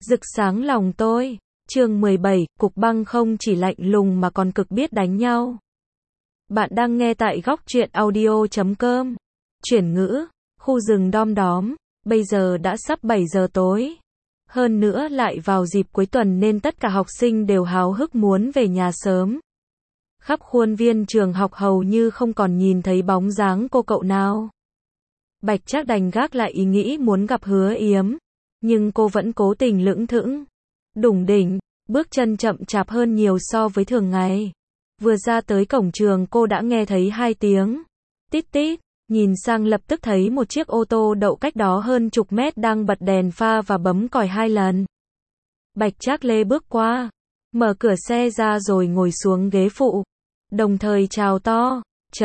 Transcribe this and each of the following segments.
Rực sáng lòng tôi. Chương 17, Cục Băng không chỉ lạnh lùng mà còn cực biết đánh nhau. Bạn đang nghe tại góc truyện audio.com. Chuyển ngữ, khu rừng Đom Đóm, bây giờ đã sắp 7 giờ tối. Hơn nữa lại vào dịp cuối tuần nên tất cả học sinh đều háo hức muốn về nhà sớm. Khắp khuôn viên trường học hầu như không còn nhìn thấy bóng dáng cô cậu nào. Bạch Trác đành gác lại ý nghĩ muốn gặp Hứa Yếm, nhưng cô vẫn cố tình lững thững, đủng đỉnh, bước chân chậm chạp hơn nhiều so với thường ngày. Vừa ra tới cổng trường cô đã nghe thấy 2 tiếng tít tít, nhìn sang lập tức thấy một chiếc ô tô đậu cách đó hơn chục mét đang bật đèn pha và bấm còi 2 lần. Bạch Trác lê bước qua, mở cửa xe ra rồi ngồi xuống ghế phụ, đồng thời chào to,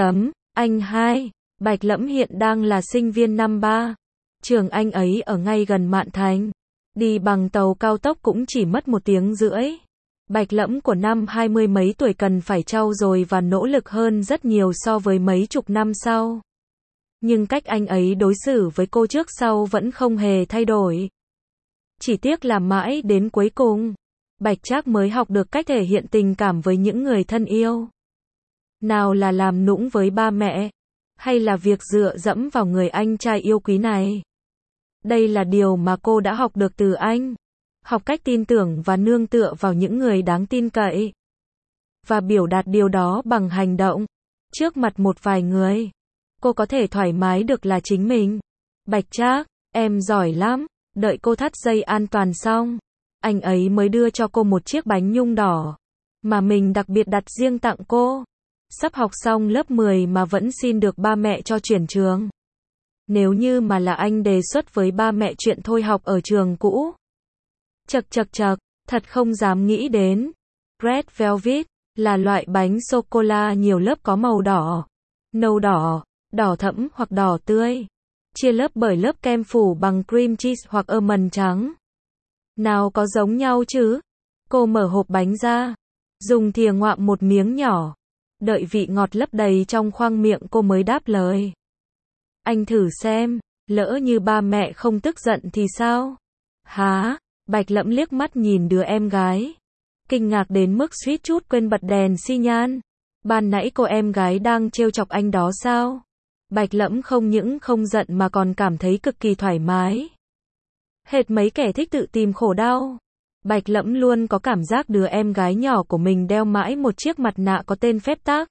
anh hai. Bạch Lẫm hiện đang là sinh viên năm 3. Trường anh ấy ở ngay gần Mạn Thành. Đi bằng tàu cao tốc cũng chỉ mất 1 tiếng rưỡi. Bạch Lẫm của năm 20 mấy tuổi cần phải trau dồi và nỗ lực hơn rất nhiều so với mấy chục năm sau. Nhưng cách anh ấy đối xử với cô trước sau vẫn không hề thay đổi. Chỉ tiếc là mãi đến cuối cùng, Bạch Trác mới học được cách thể hiện tình cảm với những người thân yêu. Nào là làm nũng với ba mẹ, hay là việc dựa dẫm vào người anh trai yêu quý này. Đây là điều mà cô đã học được từ anh. Học cách tin tưởng và nương tựa vào những người đáng tin cậy. Và biểu đạt điều đó bằng hành động. Trước mặt một vài người, cô có thể thoải mái được là chính mình. Bạch Trác, em giỏi lắm. Đợi cô thắt dây an toàn xong, anh ấy mới đưa cho cô một chiếc bánh nhung đỏ, mà mình đặc biệt đặt riêng tặng cô. Sắp học xong lớp 10 mà vẫn xin được ba mẹ cho chuyển trường. Nếu như mà là anh đề xuất với ba mẹ chuyện thôi học ở trường cũ. Chậc, thật không dám nghĩ đến. Red Velvet là loại bánh sô-cô-la nhiều lớp có màu đỏ, nâu đỏ, đỏ thẫm hoặc đỏ tươi. Chia lớp bởi lớp kem phủ bằng cream cheese hoặc almond trắng. Nào có giống nhau chứ? Cô mở hộp bánh ra, dùng thìa ngoạm một miếng nhỏ. Đợi vị ngọt lấp đầy trong khoang miệng cô mới đáp lời. Anh thử xem, lỡ như ba mẹ không tức giận thì sao? Hả? Bạch Lẫm liếc mắt nhìn đứa em gái, kinh ngạc đến mức suýt chút quên bật đèn xi nhan. Ban nãy cô em gái đang trêu chọc anh đó sao? Bạch Lẫm không những không giận mà còn cảm thấy cực kỳ thoải mái. Hệt mấy kẻ thích tự tìm khổ đau. Bạch Lẫm luôn có cảm giác đứa em gái nhỏ của mình đeo mãi một chiếc mặt nạ có tên phép tắc.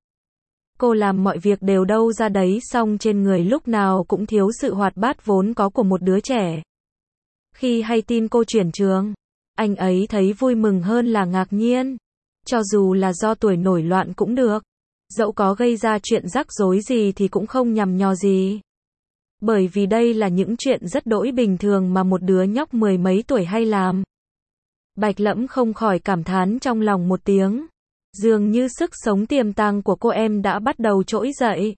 Cô làm mọi việc đều đâu ra đấy, song trên người lúc nào cũng thiếu sự hoạt bát vốn có của một đứa trẻ. Khi hay tin cô chuyển trường, anh ấy thấy vui mừng hơn là ngạc nhiên. Cho dù là do tuổi nổi loạn cũng được. Dẫu có gây ra chuyện rắc rối gì thì cũng không nhằm nhò gì. Bởi vì đây là những chuyện rất đỗi bình thường mà một đứa nhóc 10 mấy tuổi hay làm. Bạch Lẫm không khỏi cảm thán trong lòng một tiếng. Dường như sức sống tiềm tàng của cô em đã bắt đầu trỗi dậy.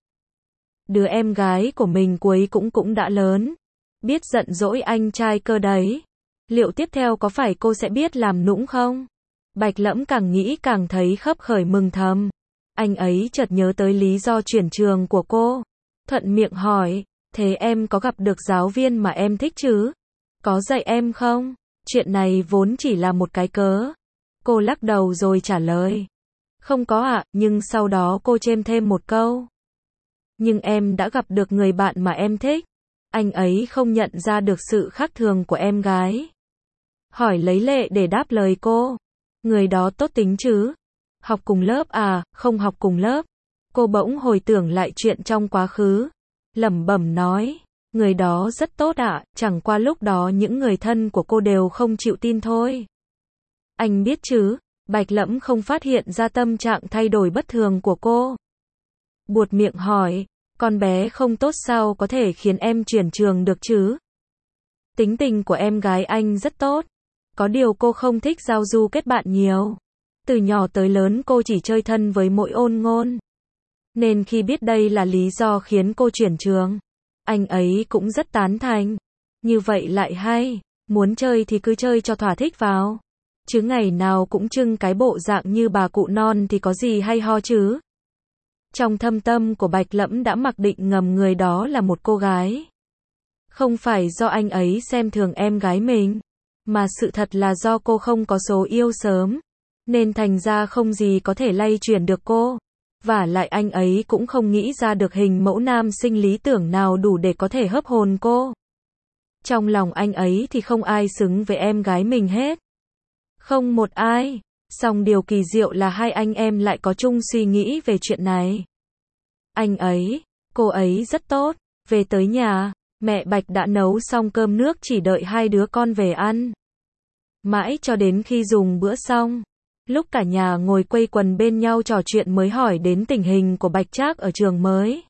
Đứa em gái của mình cuối cũng đã lớn. Biết giận dỗi anh trai cơ đấy. Liệu tiếp theo có phải cô sẽ biết làm nũng không? Bạch Lẫm càng nghĩ càng thấy khấp khởi mừng thầm. Anh ấy chợt nhớ tới lý do chuyển trường của cô. Thuận miệng hỏi, thế em có gặp được giáo viên mà em thích chứ? Có dạy em không? Chuyện này vốn chỉ là một cái cớ. Cô lắc đầu rồi trả lời. Không có ạ, nhưng sau đó cô chêm thêm một câu. Nhưng em đã gặp được người bạn mà em thích. Anh ấy không nhận ra được sự khác thường của em gái. Hỏi lấy lệ để đáp lời cô. Người đó tốt tính chứ? Học cùng lớp à? Không học cùng lớp. Cô bỗng hồi tưởng lại chuyện trong quá khứ. Lẩm bẩm nói. Người đó rất tốt ạ, chẳng qua lúc đó những người thân của cô đều không chịu tin thôi. Anh biết chứ? Bạch Lẫm không phát hiện ra tâm trạng thay đổi bất thường của cô. Buột miệng hỏi, con bé không tốt sao có thể khiến em chuyển trường được chứ? Tính tình của em gái anh rất tốt. Có điều cô không thích giao du kết bạn nhiều. Từ nhỏ tới lớn cô chỉ chơi thân với mỗi Ôn Ngôn. Nên khi biết đây là lý do khiến cô chuyển trường, anh ấy cũng rất tán thành. Như vậy lại hay, muốn chơi thì cứ chơi cho thỏa thích vào. Chứ ngày nào cũng trưng cái bộ dạng như bà cụ non thì có gì hay ho chứ. Trong thâm tâm của Bạch Lẫm đã mặc định ngầm người đó là một cô gái. Không phải do anh ấy xem thường em gái mình. Mà sự thật là do cô không có số yêu sớm, nên thành ra không gì có thể lay chuyển được cô. Vả lại anh ấy cũng không nghĩ ra được hình mẫu nam sinh lý tưởng nào đủ để có thể hấp hồn cô. Trong lòng anh ấy thì không ai xứng với em gái mình hết. Không một ai. Song điều kỳ diệu là hai anh em lại có chung suy nghĩ về chuyện này. Anh ấy, cô ấy rất tốt. Về tới nhà, mẹ Bạch đã nấu xong cơm nước chỉ đợi hai đứa con về ăn. Mãi cho đến khi dùng bữa xong, lúc cả nhà ngồi quây quần bên nhau trò chuyện mới hỏi đến tình hình của Bạch Trác ở trường mới.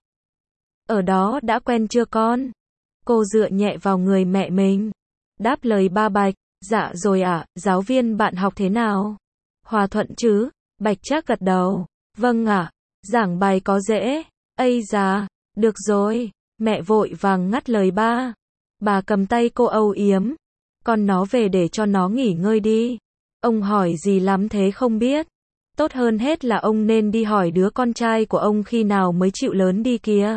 Ở đó đã quen chưa con? Cô dựa nhẹ vào người mẹ mình. Đáp lời ba Bạch, dạ rồi ạ, giáo viên bạn học thế nào? Hòa thuận chứ? Bạch Trác gật đầu, vâng ạ, giảng bài có dễ? Ây da, được rồi, mẹ vội vàng ngắt lời ba. Bà cầm tay cô âu yếm, con nó về để cho nó nghỉ ngơi đi. Ông hỏi gì lắm thế không biết. Tốt hơn hết là ông nên đi hỏi đứa con trai của ông khi nào mới chịu lớn đi kìa.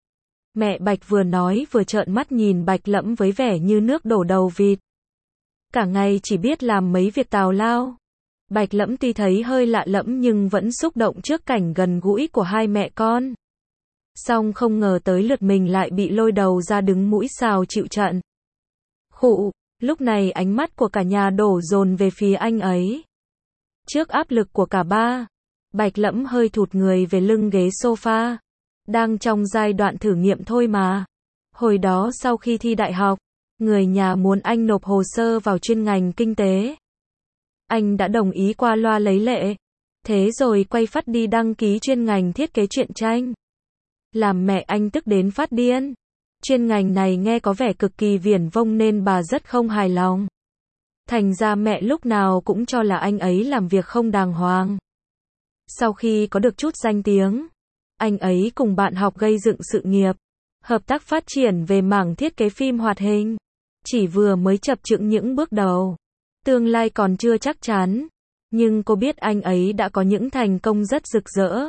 Mẹ Bạch vừa nói vừa trợn mắt nhìn Bạch Lẫm với vẻ như nước đổ đầu vịt. Cả ngày chỉ biết làm mấy việc tào lao. Bạch Lẫm tuy thấy hơi lạ lẫm nhưng vẫn xúc động trước cảnh gần gũi của hai mẹ con. Song không ngờ tới lượt mình lại bị lôi đầu ra đứng mũi xào chịu trận. Khụ, lúc này ánh mắt của cả nhà đổ dồn về phía anh ấy. Trước áp lực của cả ba, Bạch Lẫm hơi thụt người về lưng ghế sofa. Đang trong giai đoạn thử nghiệm thôi mà. Hồi đó sau khi thi đại học, người nhà muốn anh nộp hồ sơ vào chuyên ngành kinh tế. Anh đã đồng ý qua loa lấy lệ. Thế rồi quay phát đi đăng ký chuyên ngành thiết kế truyện tranh. Làm mẹ anh tức đến phát điên. Chuyên ngành này nghe có vẻ cực kỳ viển vông nên bà rất không hài lòng. Thành ra mẹ lúc nào cũng cho là anh ấy làm việc không đàng hoàng. Sau khi có được chút danh tiếng, anh ấy cùng bạn học gây dựng sự nghiệp, hợp tác phát triển về mảng thiết kế phim hoạt hình. Chỉ vừa mới chập chững những bước đầu. Tương lai còn chưa chắc chắn. Nhưng cô biết anh ấy đã có những thành công rất rực rỡ.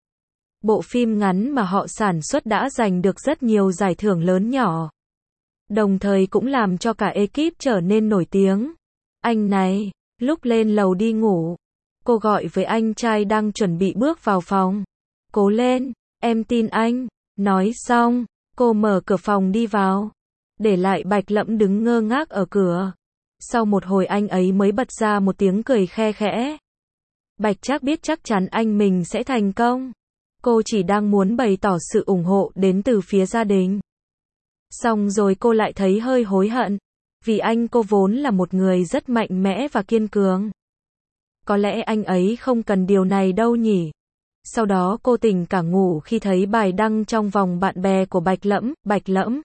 Bộ phim ngắn mà họ sản xuất đã giành được rất nhiều giải thưởng lớn nhỏ. Đồng thời cũng làm cho cả ekip trở nên nổi tiếng. Anh này, lúc lên lầu đi ngủ, cô gọi với anh trai đang chuẩn bị bước vào phòng. Cố lên, em tin anh. Nói xong, cô mở cửa phòng đi vào. Để lại Bạch Lẫm đứng ngơ ngác ở cửa. Sau một hồi anh ấy mới bật ra một tiếng cười khe khẽ. Bạch Trác biết chắc chắn anh mình sẽ thành công. Cô chỉ đang muốn bày tỏ sự ủng hộ đến từ phía gia đình. Xong rồi cô lại thấy hơi hối hận. Vì anh cô vốn là một người rất mạnh mẽ và kiên cường. Có lẽ anh ấy không cần điều này đâu nhỉ. Sau đó cô tỉnh cả ngủ khi thấy bài đăng trong vòng bạn bè của Bạch Lẫm. Bạch Lẫm,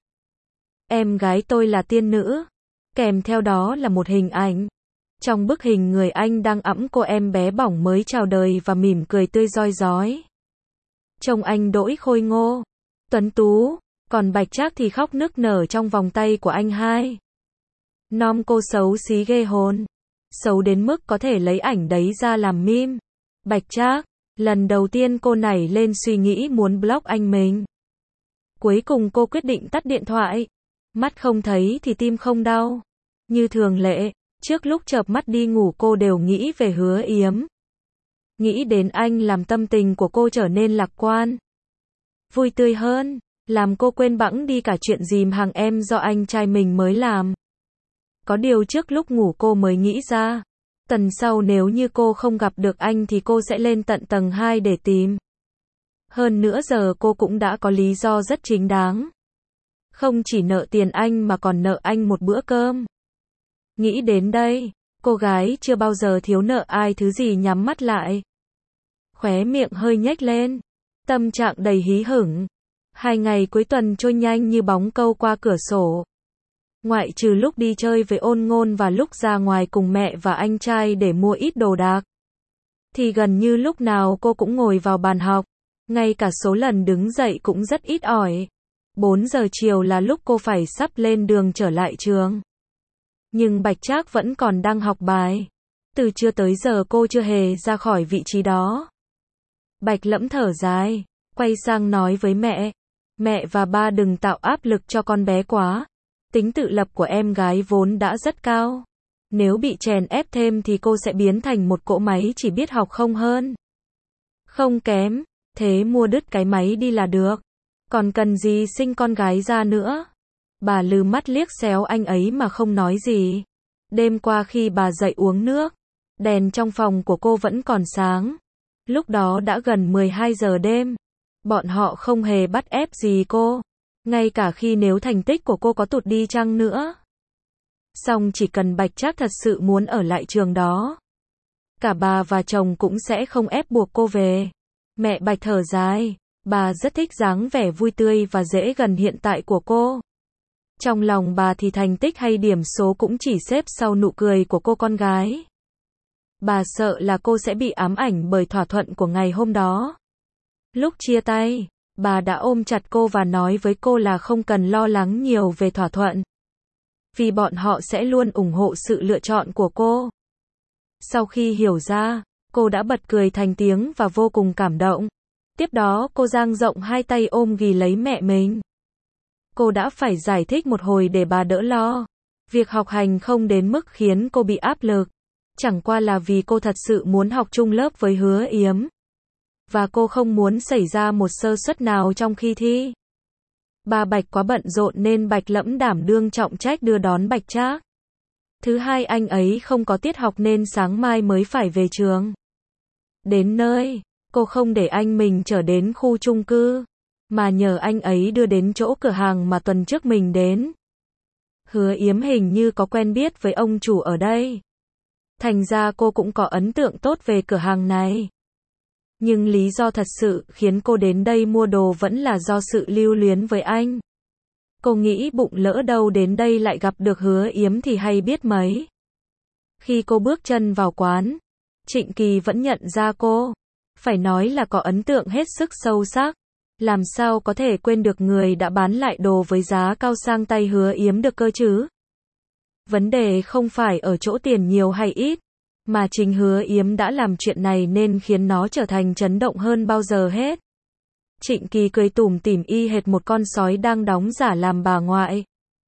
em gái tôi là tiên nữ. Kèm theo đó là một hình ảnh. Trong bức hình người anh đang ẵm cô em bé bỏng mới chào đời và mỉm cười tươi rói rói. Trông anh đỗi khôi ngô, tuấn tú, còn Bạch Trác thì khóc nức nở trong vòng tay của anh hai. Nom cô xấu xí ghê hồn. Xấu đến mức có thể lấy ảnh đấy ra làm meme. Bạch Trác, lần đầu tiên cô nảy lên suy nghĩ muốn block anh mình. Cuối cùng cô quyết định tắt điện thoại. Mắt không thấy thì tim không đau. Như thường lệ, trước lúc chợp mắt đi ngủ cô đều nghĩ về Hứa Yếm. Nghĩ đến anh làm tâm tình của cô trở nên lạc quan, vui tươi hơn, làm cô quên bẵng đi cả chuyện dìm hàng em do anh trai mình mới làm. Có điều trước lúc ngủ cô mới nghĩ ra, tuần sau nếu như cô không gặp được anh thì cô sẽ lên tận tầng 2 để tìm. Hơn nữa giờ cô cũng đã có lý do rất chính đáng. Không chỉ nợ tiền anh mà còn nợ anh một bữa cơm. Nghĩ đến đây, cô gái chưa bao giờ thiếu nợ ai thứ gì nhắm mắt lại. Khóe miệng hơi nhếch lên. Tâm trạng đầy hí hửng. 2 ngày cuối tuần trôi nhanh như bóng câu qua cửa sổ. Ngoại trừ lúc đi chơi với Ôn Ngôn và lúc ra ngoài cùng mẹ và anh trai để mua ít đồ đạc, thì gần như lúc nào cô cũng ngồi vào bàn học. Ngay cả số lần đứng dậy cũng rất ít ỏi. 4 giờ chiều là lúc cô phải sắp lên đường trở lại trường. Nhưng Bạch Trác vẫn còn đang học bài. Từ trưa tới giờ cô chưa hề ra khỏi vị trí đó. Bạch Lẫm thở dài, quay sang nói với mẹ. Mẹ và ba đừng tạo áp lực cho con bé quá. Tính tự lập của em gái vốn đã rất cao. Nếu bị chèn ép thêm thì cô sẽ biến thành một cỗ máy chỉ biết học không hơn. Không kém, thế mua đứt cái máy đi là được. Còn cần gì sinh con gái ra nữa. Bà lừ mắt liếc xéo anh ấy mà không nói gì. Đêm qua khi bà dậy uống nước, đèn trong phòng của cô vẫn còn sáng. Lúc đó đã gần 12 giờ đêm. Bọn họ không hề bắt ép gì cô. Ngay cả khi nếu thành tích của cô có tụt đi chăng nữa. Song chỉ cần Bạch Trác thật sự muốn ở lại trường đó, cả bà và chồng cũng sẽ không ép buộc cô về. Mẹ Bạch thở dài, bà rất thích dáng vẻ vui tươi và dễ gần hiện tại của cô. Trong lòng bà thì thành tích hay điểm số cũng chỉ xếp sau nụ cười của cô con gái. Bà sợ là cô sẽ bị ám ảnh bởi thỏa thuận của ngày hôm đó. Lúc chia tay, bà đã ôm chặt cô và nói với cô là không cần lo lắng nhiều về thỏa thuận. Vì bọn họ sẽ luôn ủng hộ sự lựa chọn của cô. Sau khi hiểu ra, cô đã bật cười thành tiếng và vô cùng cảm động. Tiếp đó cô dang rộng hai tay ôm ghì lấy mẹ mình. Cô đã phải giải thích một hồi để bà đỡ lo. Việc học hành không đến mức khiến cô bị áp lực. Chẳng qua là vì cô thật sự muốn học chung lớp với Hứa Yếm. Và cô không muốn xảy ra một sơ suất nào trong khi thi. Bà Bạch quá bận rộn nên Bạch Lẫm đảm đương trọng trách đưa đón Bạch Trác. Thứ hai anh ấy không có tiết học nên sáng mai mới phải về trường. Đến nơi, cô không để anh mình chở đến khu chung cư, mà nhờ anh ấy đưa đến chỗ cửa hàng mà tuần trước mình đến. Hứa Yếm hình như có quen biết với ông chủ ở đây. Thành ra cô cũng có ấn tượng tốt về cửa hàng này. Nhưng lý do thật sự khiến cô đến đây mua đồ vẫn là do sự lưu luyến với anh. Cô nghĩ bụng lỡ đâu đến đây lại gặp được Hứa Yếm thì hay biết mấy. Khi cô bước chân vào quán, Trịnh Kỳ vẫn nhận ra cô. Phải nói là có ấn tượng hết sức sâu sắc. Làm sao có thể quên được người đã bán lại đồ với giá cao sang tay Hứa Yếm được cơ chứ? Vấn đề không phải ở chỗ tiền nhiều hay ít, mà chính Hứa Yếm đã làm chuyện này nên khiến nó trở thành chấn động hơn bao giờ hết. Trịnh Kỳ cười tủm tỉm y hệt một con sói đang đóng giả làm bà ngoại.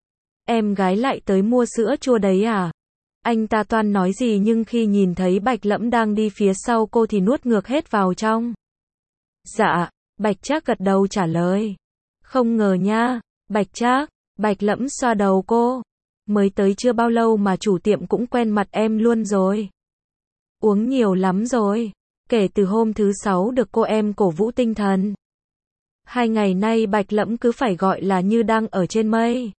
Em gái lại tới mua sữa chua đấy à? Anh ta toan nói gì nhưng khi nhìn thấy Bạch Lẫm đang đi phía sau cô thì nuốt ngược hết vào trong. Dạ, Bạch Trác gật đầu trả lời. Không ngờ nha, Bạch Trác. Bạch Lẫm xoa đầu cô. Mới tới chưa bao lâu mà chủ tiệm cũng quen mặt em luôn rồi. Uống nhiều lắm rồi. Kể từ hôm thứ 6 được cô em cổ vũ tinh thần. 2 ngày nay Bạch Lẫm cứ phải gọi là như đang ở trên mây.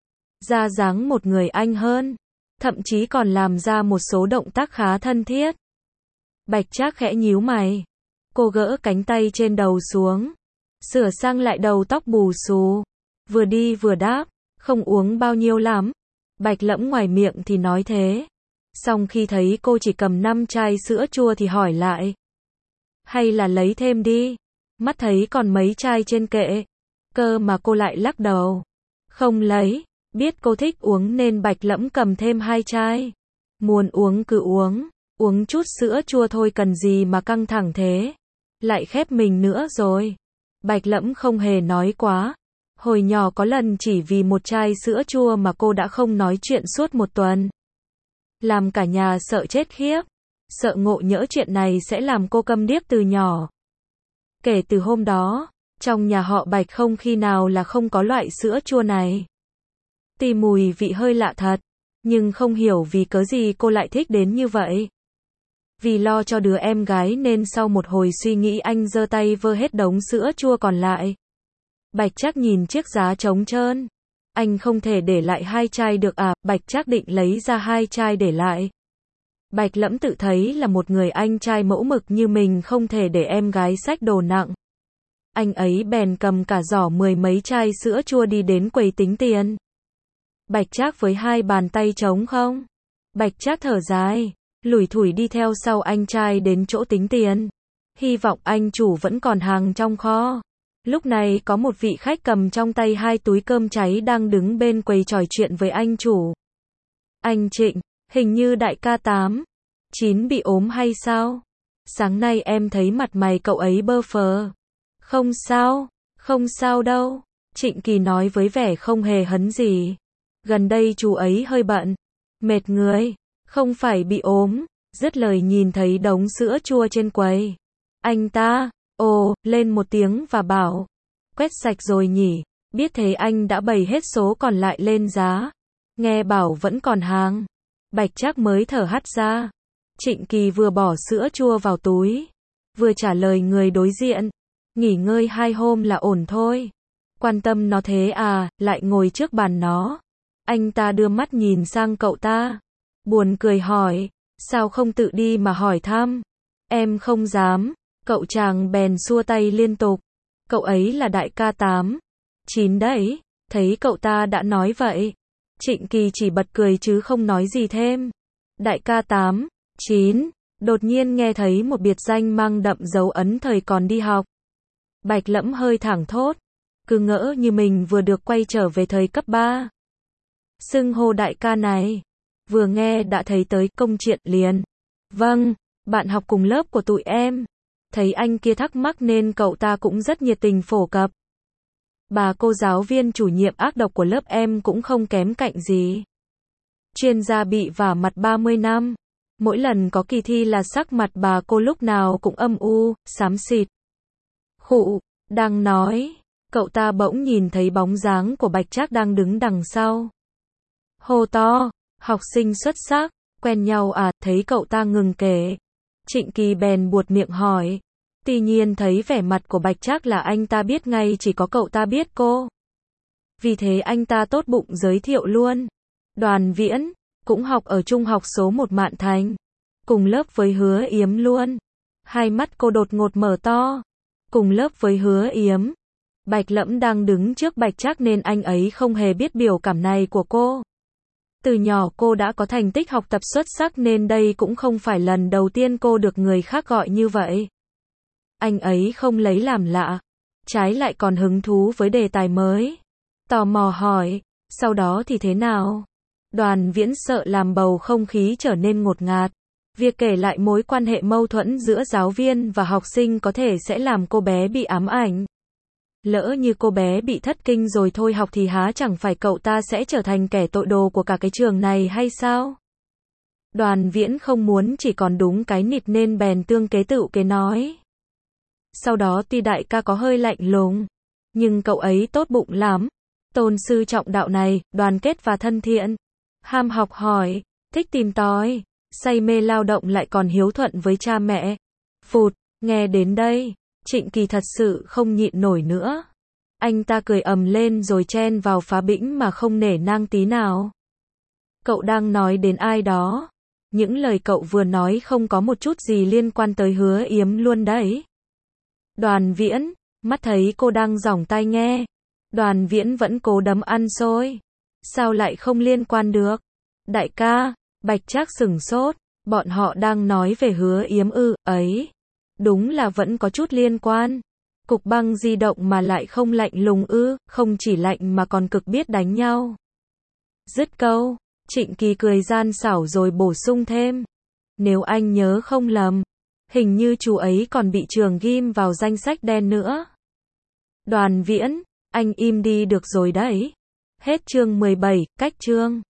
Ra dáng một người anh hơn. Thậm chí còn làm ra một số động tác khá thân thiết. Bạch Trác khẽ nhíu mày. Cô gỡ cánh tay trên đầu xuống. Sửa sang lại đầu tóc bù xù. Vừa đi vừa đáp. Không uống bao nhiêu lắm. Bạch Lẫm ngoài miệng thì nói thế. Xong khi thấy cô chỉ cầm 5 chai sữa chua thì hỏi lại. Hay là lấy thêm đi. Mắt thấy còn mấy chai trên kệ. Cơ mà cô lại lắc đầu. Không lấy. Biết cô thích uống nên Bạch Lẫm cầm thêm 2 chai. Muốn uống cứ uống. Uống chút sữa chua thôi cần gì mà căng thẳng thế. Lại khép mình nữa rồi. Bạch Lẫm không hề nói quá. Hồi nhỏ có lần chỉ vì một chai sữa chua mà cô đã không nói chuyện suốt một tuần. Làm cả nhà sợ chết khiếp. Sợ ngộ nhỡ chuyện này sẽ làm cô câm điếc từ nhỏ. Kể từ hôm đó, trong nhà họ Bạch không khi nào là không có loại sữa chua này. Tuy mùi vị hơi lạ thật, nhưng không hiểu vì cớ gì cô lại thích đến như vậy. Vì lo cho đứa em gái nên sau một hồi suy nghĩ anh giơ tay vơ hết đống sữa chua còn lại. Bạch Trác nhìn chiếc giá trống trơn. Anh không thể để lại 2 chai được à? Bạch Trác định lấy ra 2 chai để lại. Bạch Lẫm tự thấy là một người anh trai mẫu mực như mình không thể để em gái xách đồ nặng. Anh ấy bèn cầm cả giỏ 10 mấy chai sữa chua đi đến quầy tính tiền. Bạch Trác với 2 bàn tay trống không. Bạch Trác thở dài, lủi thủi đi theo sau anh trai đến chỗ tính tiền. Hy vọng anh chủ vẫn còn hàng trong kho. Lúc này có một vị khách cầm trong tay 2 túi cơm cháy đang đứng bên quầy trò chuyện với anh chủ. Anh Trịnh, hình như đại ca 9 bị ốm hay sao? Sáng nay em thấy mặt mày cậu ấy bơ phờ. Không sao đâu. Trịnh Kỳ nói với vẻ không hề hấn gì. Gần đây chú ấy hơi bận, mệt người. Không phải bị ốm. Dứt lời nhìn thấy đống sữa chua trên quầy. Anh ta, ồ, lên một tiếng và bảo. Quét sạch rồi nhỉ. Biết thế anh đã bày hết số còn lại lên giá. Nghe bảo vẫn còn hàng. Bạch Trác mới thở hắt ra. Trịnh Kỳ vừa bỏ sữa chua vào túi, vừa trả lời người đối diện. Nghỉ ngơi 2 hôm là ổn thôi. Quan tâm nó thế à, lại ngồi trước bàn nó. Anh ta đưa mắt nhìn sang cậu ta. Buồn cười hỏi, sao không tự đi mà hỏi thăm? Em không dám. Cậu chàng bèn xua tay liên tục. Cậu ấy là đại ca 8, 9 đấy. Thấy cậu ta đã nói vậy, Trịnh Kỳ chỉ bật cười chứ không nói gì thêm. Đại ca 8, 9, đột nhiên nghe thấy một biệt danh mang đậm dấu ấn thời còn đi học. Bạch Lẫm hơi thảng thốt, cứ ngỡ như mình vừa được quay trở về thời cấp 3. Xưng hô đại ca này, vừa nghe đã thấy tới Công Triện liền. Vâng, bạn học cùng lớp của tụi em. Thấy anh kia thắc mắc nên cậu ta cũng rất nhiệt tình phổ cập. Bà cô giáo viên chủ nhiệm ác độc của lớp em cũng không kém cạnh gì. Chuyên gia bị vả mặt 30 năm. Mỗi lần có kỳ thi là sắc mặt bà cô lúc nào cũng âm u, xám xịt. Khụ, đang nói, cậu ta bỗng nhìn thấy bóng dáng của Bạch Trác đang đứng đằng sau. Hô to, học sinh xuất sắc, quen nhau à? Thấy cậu ta ngừng kể, Trịnh Kỳ bèn buột miệng hỏi. Tuy nhiên thấy vẻ mặt của Bạch Trác là anh ta biết ngay chỉ có cậu ta biết cô. Vì thế anh ta tốt bụng giới thiệu luôn. Đoàn Viễn, cũng học ở trung học số 1 Mạn Thành. Cùng lớp với Hứa Yếm luôn. Hai mắt cô đột ngột mở to. Cùng lớp với Hứa Yếm. Bạch Lẫm đang đứng trước Bạch Trác nên anh ấy không hề biết biểu cảm này của cô. Từ nhỏ cô đã có thành tích học tập xuất sắc nên đây cũng không phải lần đầu tiên cô được người khác gọi như vậy. Anh ấy không lấy làm lạ, trái lại còn hứng thú với đề tài mới. Tò mò hỏi, sau đó thì thế nào? Đoàn Viễn sợ làm bầu không khí trở nên ngột ngạt. Việc kể lại mối quan hệ mâu thuẫn giữa giáo viên và học sinh có thể sẽ làm cô bé bị ám ảnh. Lỡ như cô bé bị thất kinh rồi thôi học thì há chẳng phải cậu ta sẽ trở thành kẻ tội đồ của cả cái trường này hay sao? Đoàn Viễn không muốn chỉ còn đúng cái nịt nên bèn tương kế tựu kế nói. Sau đó tuy đại ca có hơi lạnh lùng, nhưng cậu ấy tốt bụng lắm. Tôn sư trọng đạo này, đoàn kết và thân thiện. Ham học hỏi, thích tìm tòi, say mê lao động lại còn hiếu thuận với cha mẹ. Phụt, nghe đến đây, Trịnh Kỳ thật sự không nhịn nổi nữa. Anh ta cười ầm lên rồi chen vào phá bĩnh mà không nể nang tí nào. Cậu đang nói đến ai đó? Những lời cậu vừa nói không có một chút gì liên quan tới Hứa Yếm luôn đấy. Đoàn Viễn, mắt thấy cô đang giỏng tai nghe. Đoàn Viễn vẫn cố đấm ăn xôi. Sao lại không liên quan được? Đại ca, Bạch Trác sửng sốt, bọn họ đang nói về Hứa Yếm ư? Ấy, đúng là vẫn có chút liên quan. Cục băng di động mà lại không lạnh lùng ư? Không chỉ lạnh mà còn cực biết đánh nhau. Dứt câu, Trịnh Kỳ cười gian xảo rồi bổ sung thêm. Nếu anh nhớ không lầm, hình như chú ấy còn bị trường ghim vào danh sách đen nữa. Đoàn Viễn, anh im đi được rồi đấy. Hết chương 17, cách chương.